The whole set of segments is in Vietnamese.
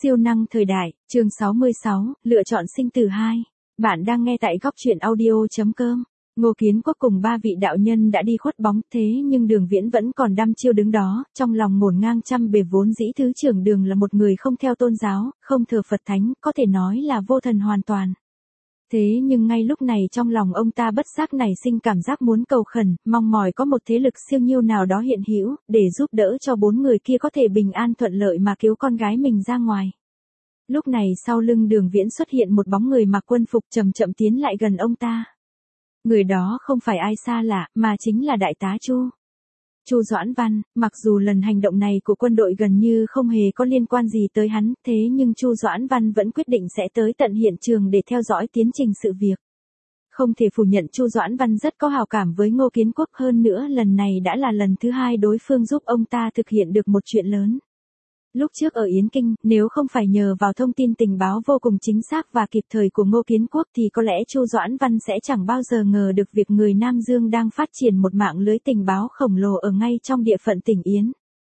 Siêu năng thời đại, chương 66, lựa chọn sinh tử 2. Bạn đang nghe tại góc truyện audio.com. Ngô Kiến Quốc cùng ba vị đạo nhân đã đi khuất bóng thế nhưng Đường Viễn vẫn còn đăm chiêu đứng đó, trong lòng ngổn ngang trăm bề vốn dĩ thứ trưởng Đường là một người không theo tôn giáo, không thờ Phật Thánh, có thể nói là vô thần hoàn toàn. Thế nhưng ngay lúc này trong lòng ông ta bất giác nảy sinh cảm giác muốn cầu khẩn, mong mỏi có một thế lực siêu nhiêu nào đó hiện hữu, để giúp đỡ cho bốn người kia có thể bình an thuận lợi mà cứu con gái mình ra ngoài. Lúc này sau lưng Đường Viễn xuất hiện một bóng người mặc quân phục chậm chậm tiến lại gần ông ta. Người đó không phải ai xa lạ, mà chính là đại tá Chu. Chu Doãn Văn, mặc dù lần hành động này của quân đội gần như không hề có liên quan gì tới hắn, thế nhưng Chu Doãn Văn vẫn quyết định sẽ tới tận hiện trường để theo dõi tiến trình sự việc. Không thể phủ nhận Chu Doãn Văn rất có hào cảm với Ngô Kiến Quốc, hơn nữa lần này đã là lần thứ hai đối phương giúp ông ta thực hiện được một chuyện lớn. Lúc trước ở Yến Kinh, nếu không phải nhờ vào thông tin tình báo vô cùng chính xác và kịp thời của Ngô Kiến Quốc thì có lẽ Chu Doãn Văn sẽ chẳng bao giờ ngờ được việc người Nam Dương đang phát triển một mạng lưới tình báo khổng lồ ở ngay trong địa phận tỉnh Yến.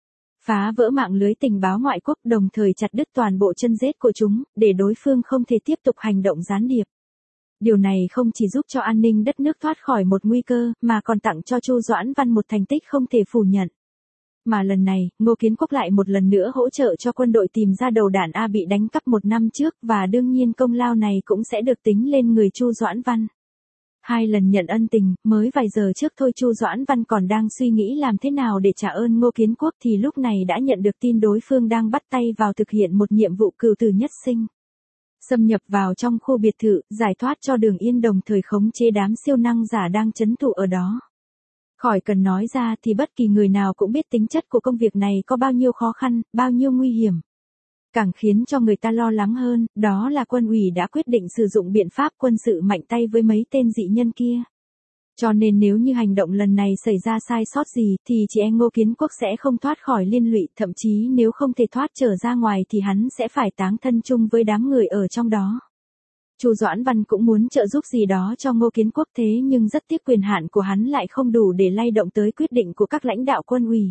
Phá vỡ mạng lưới tình báo ngoại quốc, đồng thời chặt đứt toàn bộ chân rết của chúng, để đối phương không thể tiếp tục hành động gián điệp. Điều này không chỉ giúp cho an ninh đất nước thoát khỏi một nguy cơ, mà còn tặng cho Chu Doãn Văn một thành tích không thể phủ nhận. Mà lần này, Ngô Kiến Quốc lại một lần nữa hỗ trợ cho quân đội tìm ra đầu đạn A bị đánh cắp một năm trước, và đương nhiên công lao này cũng sẽ được tính lên người Chu Doãn Văn. Hai lần nhận ân tình, mới vài giờ trước thôi Chu Doãn Văn còn đang suy nghĩ làm thế nào để trả ơn Ngô Kiến Quốc thì lúc này đã nhận được tin đối phương đang bắt tay vào thực hiện một nhiệm vụ cửu tử nhất sinh. Xâm nhập vào trong khu biệt thự, giải thoát cho Đường Yên đồng thời khống chế đám siêu năng giả đang trấn thủ ở đó. Khỏi cần nói ra thì bất kỳ người nào cũng biết tính chất của công việc này có bao nhiêu khó khăn, bao nhiêu nguy hiểm. Càng khiến cho người ta lo lắng hơn, đó là quân ủy đã quyết định sử dụng biện pháp quân sự mạnh tay với mấy tên dị nhân kia. Cho nên nếu như hành động lần này xảy ra sai sót gì thì chị em Ngô Kiến Quốc sẽ không thoát khỏi liên lụy, thậm chí nếu không thể thoát trở ra ngoài thì hắn sẽ phải táng thân chung với đám người ở trong đó. Chu Doãn Văn cũng muốn trợ giúp gì đó cho Ngô Kiến Quốc thế nhưng rất tiếc quyền hạn của hắn lại không đủ để lay động tới quyết định của các lãnh đạo quân ủy.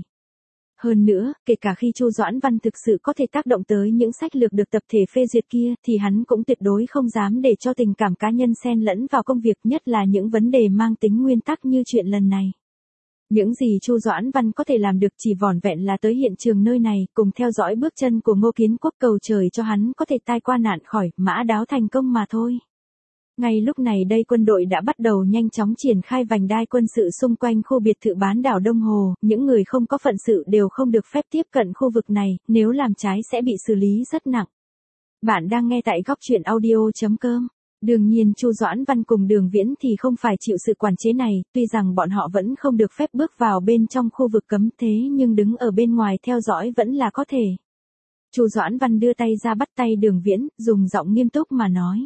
Hơn nữa, kể cả khi Chu Doãn Văn thực sự có thể tác động tới những sách lược được tập thể phê duyệt kia thì hắn cũng tuyệt đối không dám để cho tình cảm cá nhân xen lẫn vào công việc, nhất là những vấn đề mang tính nguyên tắc như chuyện lần này. Những gì Chu Doãn Văn có thể làm được chỉ vỏn vẹn là tới hiện trường nơi này, cùng theo dõi bước chân của Ngô Kiến Quốc, cầu trời cho hắn có thể tai qua nạn khỏi, mã đáo thành công mà thôi. Ngay lúc này đây quân đội đã bắt đầu nhanh chóng triển khai vành đai quân sự xung quanh khu biệt thự bán đảo Đông Hồ, những người không có phận sự đều không được phép tiếp cận khu vực này, nếu làm trái sẽ bị xử lý rất nặng. Bạn đang nghe tại góc truyện audio.com. Đương nhiên Chu Doãn Văn cùng Đường Viễn thì không phải chịu sự quản chế này, tuy rằng bọn họ vẫn không được phép bước vào bên trong khu vực cấm thế nhưng đứng ở bên ngoài theo dõi vẫn là có thể. Chu Doãn Văn đưa tay ra bắt tay Đường Viễn, dùng giọng nghiêm túc mà nói.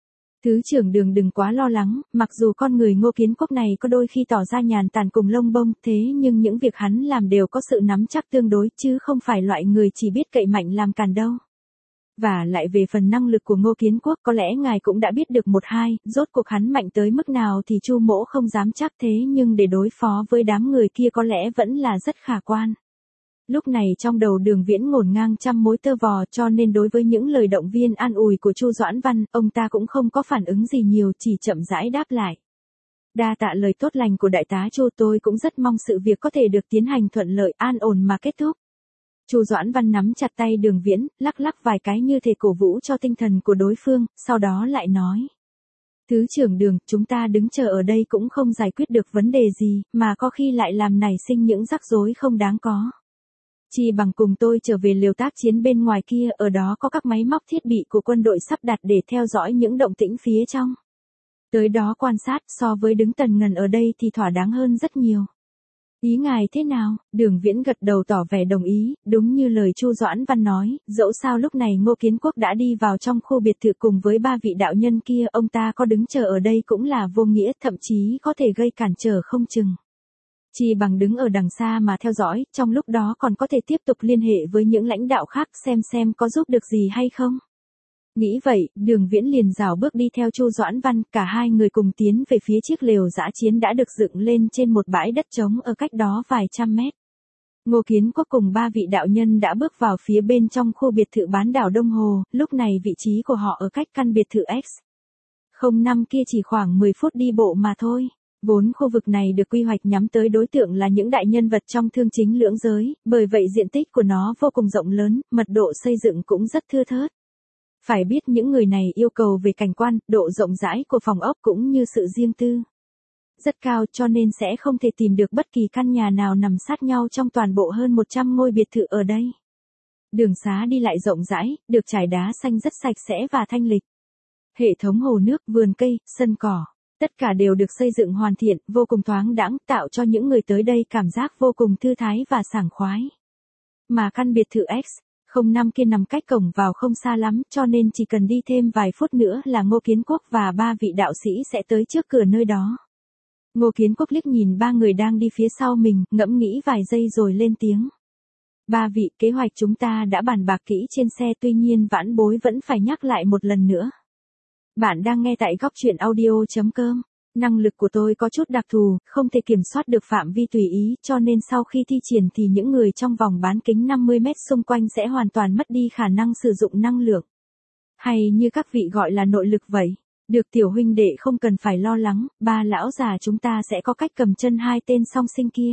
Thứ trưởng Đường đừng quá lo lắng, mặc dù con người Ngô Kiến Quốc này có đôi khi tỏ ra nhàn tản cùng lông bông, thế nhưng những việc hắn làm đều có sự nắm chắc tương đối chứ không phải loại người chỉ biết cậy mạnh làm càn đâu. Và lại về phần năng lực của Ngô Kiến Quốc có lẽ ngài cũng đã biết được một hai, rốt cuộc hắn mạnh tới mức nào thì Chu mỗ không dám chắc thế nhưng để đối phó với đám người kia có lẽ vẫn là rất khả quan. Lúc này trong đầu Đường Viễn ngổn ngang trăm mối tơ vò cho nên đối với những lời động viên an ủi của Chu Doãn Văn, ông ta cũng không có phản ứng gì nhiều, chỉ chậm rãi đáp lại. Đa tạ lời tốt lành của đại tá Chu, tôi cũng rất mong sự việc có thể được tiến hành thuận lợi an ổn mà kết thúc. Chu Doãn Văn nắm chặt tay Đường Viễn, lắc lắc vài cái như thể cổ vũ cho tinh thần của đối phương, sau đó lại nói. Thứ trưởng Đường, chúng ta đứng chờ ở đây cũng không giải quyết được vấn đề gì, mà có khi lại làm nảy sinh những rắc rối không đáng có. Chi bằng cùng tôi trở về lều tác chiến bên ngoài kia, ở đó có các máy móc thiết bị của quân đội sắp đặt để theo dõi những động tĩnh phía trong. Tới đó quan sát so với đứng tần ngần ở đây thì thỏa đáng hơn rất nhiều. Ý ngài thế nào? Đường Viễn gật đầu tỏ vẻ đồng ý, đúng như lời Chu Doãn Văn nói, dẫu sao lúc này Ngô Kiến Quốc đã đi vào trong khu biệt thự cùng với ba vị đạo nhân kia, ông ta có đứng chờ ở đây cũng là vô nghĩa, thậm chí có thể gây cản trở không chừng. Chỉ bằng đứng ở đằng xa mà theo dõi, trong lúc đó còn có thể tiếp tục liên hệ với những lãnh đạo khác xem có giúp được gì hay không. Nghĩ vậy, Đường Viễn liền rảo bước đi theo Chu Doãn Văn, cả hai người cùng tiến về phía chiếc lều dã chiến đã được dựng lên trên một bãi đất trống ở cách đó vài trăm mét. Ngô Kiến Quốc cùng ba vị đạo nhân đã bước vào phía bên trong khu biệt thự bán đảo Đông Hồ, lúc này vị trí của họ ở cách căn biệt thự X05 kia chỉ khoảng 10 phút đi bộ mà thôi. Vốn khu vực này được quy hoạch nhắm tới đối tượng là những đại nhân vật trong thương chính lưỡng giới, bởi vậy diện tích của nó vô cùng rộng lớn, mật độ xây dựng cũng rất thưa thớt. Phải biết những người này yêu cầu về cảnh quan, độ rộng rãi của phòng ốc cũng như sự riêng tư rất cao, cho nên sẽ không thể tìm được bất kỳ căn nhà nào nằm sát nhau trong toàn bộ hơn 100 ngôi biệt thự ở đây. Đường xá đi lại rộng rãi, được trải đá xanh rất sạch sẽ và thanh lịch. Hệ thống hồ nước, vườn cây, sân cỏ, tất cả đều được xây dựng hoàn thiện, vô cùng thoáng đãng, tạo cho những người tới đây cảm giác vô cùng thư thái và sảng khoái. Mà căn biệt thự X05 kia nằm cách cổng vào không xa lắm, cho nên chỉ cần đi thêm vài phút nữa là Ngô Kiến Quốc và ba vị đạo sĩ sẽ tới trước cửa nơi đó. Ngô Kiến Quốc liếc nhìn ba người đang đi phía sau mình, ngẫm nghĩ vài giây rồi lên tiếng. Ba vị, kế hoạch chúng ta đã bàn bạc kỹ trên xe, tuy nhiên vãn bối vẫn phải nhắc lại một lần nữa. Bạn đang nghe tại góc truyện audio.com. Năng lực của tôi có chút đặc thù, không thể kiểm soát được phạm vi tùy ý, cho nên sau khi thi triển thì những người trong vòng bán kính 50 mét xung quanh sẽ hoàn toàn mất đi khả năng sử dụng năng lượng. Hay như các vị gọi là nội lực vậy. Được tiểu huynh đệ không cần phải lo lắng, ba lão già chúng ta sẽ có cách cầm chân hai tên song sinh kia.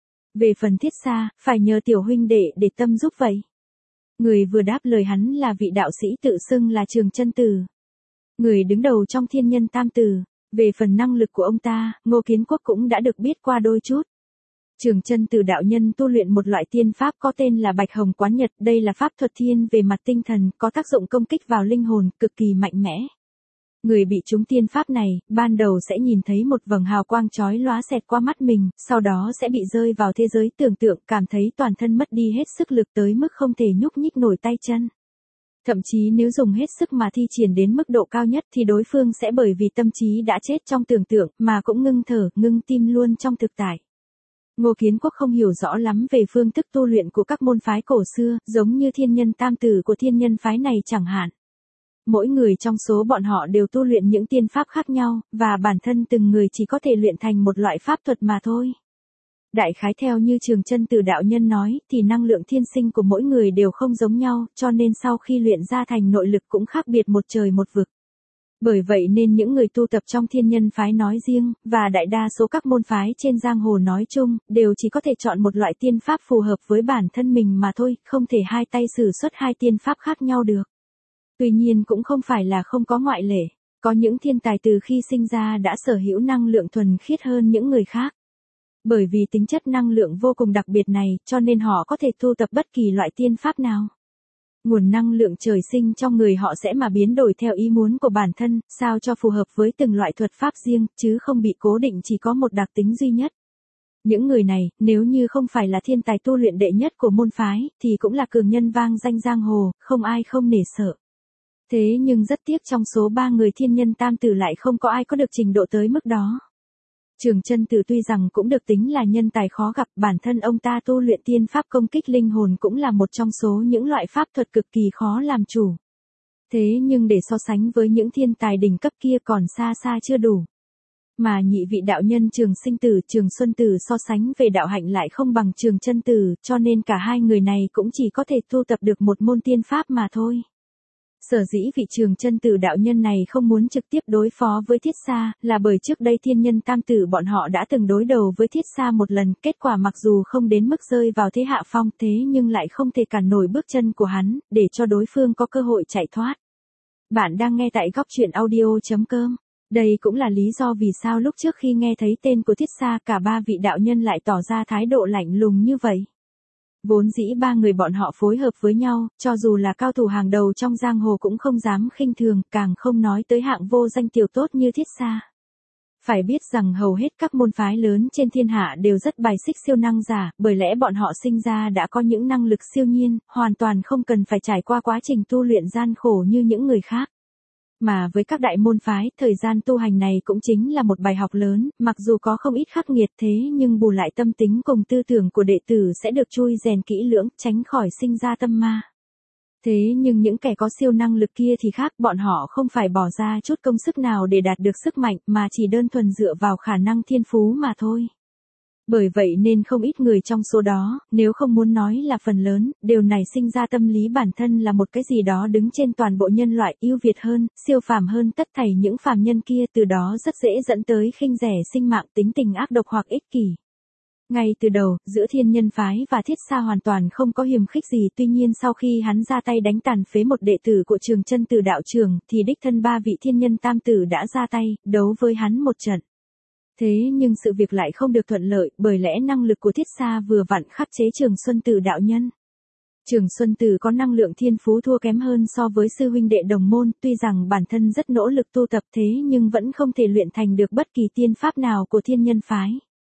Về phần Thiết Xa, phải nhờ tiểu huynh đệ để tâm giúp vậy. Người vừa đáp lời hắn là vị đạo sĩ tự xưng là Trường Chân Tử, người đứng đầu trong Thiên Nhân Tam Tử. Về phần năng lực của ông ta, Ngô Kiến Quốc cũng đã được biết qua đôi chút. Trường Chân Tử đạo nhân tu luyện một loại tiên pháp có tên là Bạch Hồng Quán Nhật, đây là pháp thuật thiên về mặt tinh thần, có tác dụng công kích vào linh hồn, cực kỳ mạnh mẽ. Người bị trúng tiên pháp này, ban đầu sẽ nhìn thấy một vầng hào quang chói lóa xẹt qua mắt mình, sau đó sẽ bị rơi vào thế giới tưởng tượng, cảm thấy toàn thân mất đi hết sức lực tới mức không thể nhúc nhích nổi tay chân. Thậm chí nếu dùng hết sức mà thi triển đến mức độ cao nhất thì đối phương sẽ bởi vì tâm trí đã chết trong tưởng tượng mà cũng ngưng thở, ngưng tim luôn trong thực tại. Ngô Kiến Quốc không hiểu rõ lắm về phương thức tu luyện của các môn phái cổ xưa, giống như Thiên Nhân Tam Tử của Thiên Nhân phái này chẳng hạn. Mỗi người trong số bọn họ đều tu luyện những tiên pháp khác nhau, và bản thân từng người chỉ có thể luyện thành một loại pháp thuật mà thôi. Đại khái theo như Trường Chân Tử đạo nhân nói, thì năng lượng thiên sinh của mỗi người đều không giống nhau, cho nên sau khi luyện ra thành nội lực cũng khác biệt một trời một vực. Bởi vậy nên những người tu tập trong Thiên Nhân phái nói riêng, và đại đa số các môn phái trên giang hồ nói chung, đều chỉ có thể chọn một loại tiên pháp phù hợp với bản thân mình mà thôi, không thể hai tay sử xuất hai tiên pháp khác nhau được. Tuy nhiên cũng không phải là không có ngoại lệ, có những thiên tài từ khi sinh ra đã sở hữu năng lượng thuần khiết hơn những người khác. Bởi vì tính chất năng lượng vô cùng đặc biệt này, cho nên họ có thể tu tập bất kỳ loại tiên pháp nào. Nguồn năng lượng trời sinh trong người họ sẽ mà biến đổi theo ý muốn của bản thân, sao cho phù hợp với từng loại thuật pháp riêng, chứ không bị cố định chỉ có một đặc tính duy nhất. Những người này, nếu như không phải là thiên tài tu luyện đệ nhất của môn phái, thì cũng là cường nhân vang danh giang hồ, không ai không nể sợ. Thế nhưng rất tiếc trong số 3 người Thiên Nhân Tam Tử lại không có ai có được trình độ tới mức đó. Trường Chân Tử tuy rằng cũng được tính là nhân tài khó gặp, bản thân ông ta tu luyện tiên pháp công kích linh hồn cũng là một trong số những loại pháp thuật cực kỳ khó làm chủ. Thế nhưng để so sánh với những thiên tài đỉnh cấp kia còn xa xa chưa đủ. Mà nhị vị đạo nhân Trường Sinh Tử, Trường Xuân Tử so sánh về đạo hạnh lại không bằng Trường Chân Tử, cho nên cả hai người này cũng chỉ có thể tu tập được một môn tiên pháp mà thôi. Sở dĩ vị Trường Chân Tử đạo nhân này không muốn trực tiếp đối phó với Thiết Xa, là bởi trước đây Thiên Nhân Tam Tử bọn họ đã từng đối đầu với Thiết Xa một lần, kết quả mặc dù không đến mức rơi vào thế hạ phong, thế nhưng lại không thể cản nổi bước chân của hắn, để cho đối phương có cơ hội chạy thoát. Bạn đang nghe tại góc truyện audio.com. Đây cũng là lý do vì sao lúc trước khi nghe thấy tên của Thiết Xa, cả ba vị đạo nhân lại tỏ ra thái độ lạnh lùng như vậy. Vốn dĩ ba người bọn họ phối hợp với nhau, cho dù là cao thủ hàng đầu trong giang hồ cũng không dám khinh thường, càng không nói tới hạng vô danh tiểu tốt như Thiết Xa. Phải biết rằng hầu hết các môn phái lớn trên thiên hạ đều rất bài xích siêu năng giả, bởi lẽ bọn họ sinh ra đã có những năng lực siêu nhiên, hoàn toàn không cần phải trải qua quá trình tu luyện gian khổ như những người khác. Mà với các đại môn phái, thời gian tu hành này cũng chính là một bài học lớn, mặc dù có không ít khắc nghiệt thế nhưng bù lại tâm tính cùng tư tưởng của đệ tử sẽ được chui rèn kỹ lưỡng, tránh khỏi sinh ra tâm ma. Thế nhưng những kẻ có siêu năng lực kia thì khác, bọn họ không phải bỏ ra chút công sức nào để đạt được sức mạnh mà chỉ đơn thuần dựa vào khả năng thiên phú mà thôi. Bởi vậy nên không ít người trong số đó, nếu không muốn nói là phần lớn, đều nảy sinh ra tâm lý bản thân là một cái gì đó đứng trên toàn bộ nhân loại, ưu việt hơn, siêu phàm hơn tất thảy những phàm nhân kia, từ đó rất dễ dẫn tới khinh rẻ sinh mạng, tính tình ác độc hoặc ích kỷ. Ngay từ đầu, giữa Thiên Nhân phái và Thiết Xa hoàn toàn không có hiềm khích gì, tuy nhiên sau khi hắn ra tay đánh tàn phế một đệ tử của Trường Chân Tử đạo trưởng, thì đích thân ba vị thiên nhân tam tử đã ra tay, đấu với hắn một trận. Thế nhưng sự việc lại không được thuận lợi, bởi lẽ năng lực của Thiết Xa vừa vặn khắc chế Trường Xuân Tử đạo nhân. Trường Xuân Tử có năng lượng thiên phú thua kém hơn so với sư huynh đệ đồng môn, tuy rằng bản thân rất nỗ lực tu tập thế nhưng vẫn không thể luyện thành được bất kỳ tiên pháp nào của Thiên Nhân phái.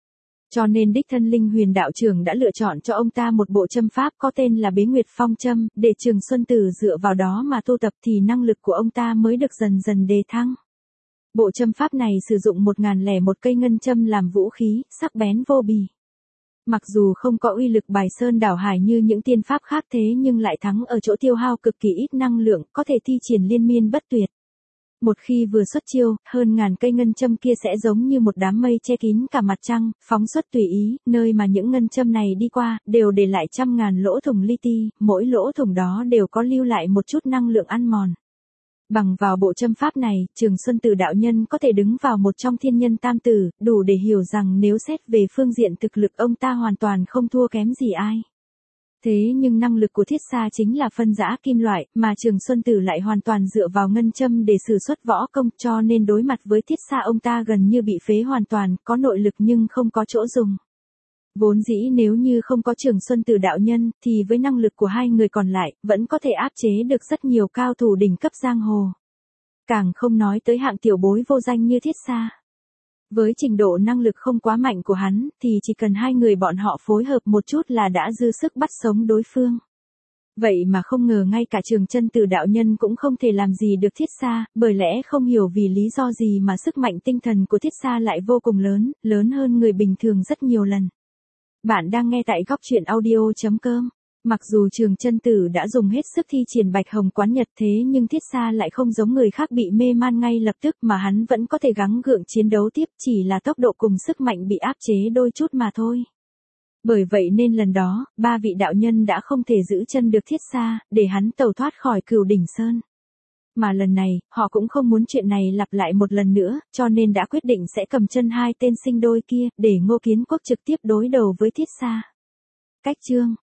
Cho nên đích thân Linh Huyền đạo trưởng đã lựa chọn cho ông ta một bộ châm pháp có tên là Bế Nguyệt Phong Châm, để Trường Xuân Tử dựa vào đó mà tu tập thì năng lực của ông ta mới được dần dần đề thăng. Bộ châm pháp này sử dụng 1001 cây ngân châm làm vũ khí, sắc bén vô bì. Mặc dù không có uy lực bài sơn đảo hải như những tiên pháp khác thế nhưng lại thắng ở chỗ tiêu hao cực kỳ ít năng lượng, có thể thi triển liên miên bất tuyệt. Một khi vừa xuất chiêu, hơn ngàn cây ngân châm kia sẽ giống như một đám mây che kín cả mặt trăng, phóng xuất tùy ý, nơi mà những ngân châm này đi qua, đều để lại trăm ngàn lỗ thủng li ti, mỗi lỗ thủng đó đều có lưu lại một chút năng lượng ăn mòn. Bằng vào bộ châm pháp này, Trường Xuân Tử đạo nhân có thể đứng vào một trong thiên nhân tam tử, đủ để hiểu rằng nếu xét về phương diện thực lực ông ta hoàn toàn không thua kém gì ai. Thế nhưng năng lực của Thiết Xa chính là phân rã kim loại, mà Trường Xuân Tử lại hoàn toàn dựa vào ngân châm để sử xuất võ công, cho nên đối mặt với Thiết Xa ông ta gần như bị phế hoàn toàn, có nội lực nhưng không có chỗ dùng. Vốn dĩ nếu như không có Trường Xuân Tử đạo nhân, thì với năng lực của hai người còn lại, vẫn có thể áp chế được rất nhiều cao thủ đỉnh cấp giang hồ. Càng không nói tới hạng tiểu bối vô danh như Thiết Xa. Với trình độ năng lực không quá mạnh của hắn, thì chỉ cần hai người bọn họ phối hợp một chút là đã dư sức bắt sống đối phương. Vậy mà không ngờ ngay cả Trường Chân Tử đạo nhân cũng không thể làm gì được Thiết Xa, bởi lẽ không hiểu vì lý do gì mà sức mạnh tinh thần của Thiết Xa lại vô cùng lớn, lớn hơn người bình thường rất nhiều lần. Bạn đang nghe tại góc truyện audio.com. Mặc dù Trường Chân Tử đã dùng hết sức thi triển Bạch Hồng Quán Nhật thế nhưng Thiết Xa lại không giống người khác bị mê man ngay lập tức mà hắn vẫn có thể gắng gượng chiến đấu tiếp, chỉ là tốc độ cùng sức mạnh bị áp chế đôi chút mà thôi. Bởi vậy nên lần đó, ba vị đạo nhân đã không thể giữ chân được Thiết Xa, để hắn tẩu thoát khỏi Cửu Đỉnh Sơn. Mà lần này, họ cũng không muốn chuyện này lặp lại một lần nữa, cho nên đã quyết định sẽ cầm chân hai tên sinh đôi kia, để Ngô Kiến Quốc trực tiếp đối đầu với Thiết Xa. Cách chương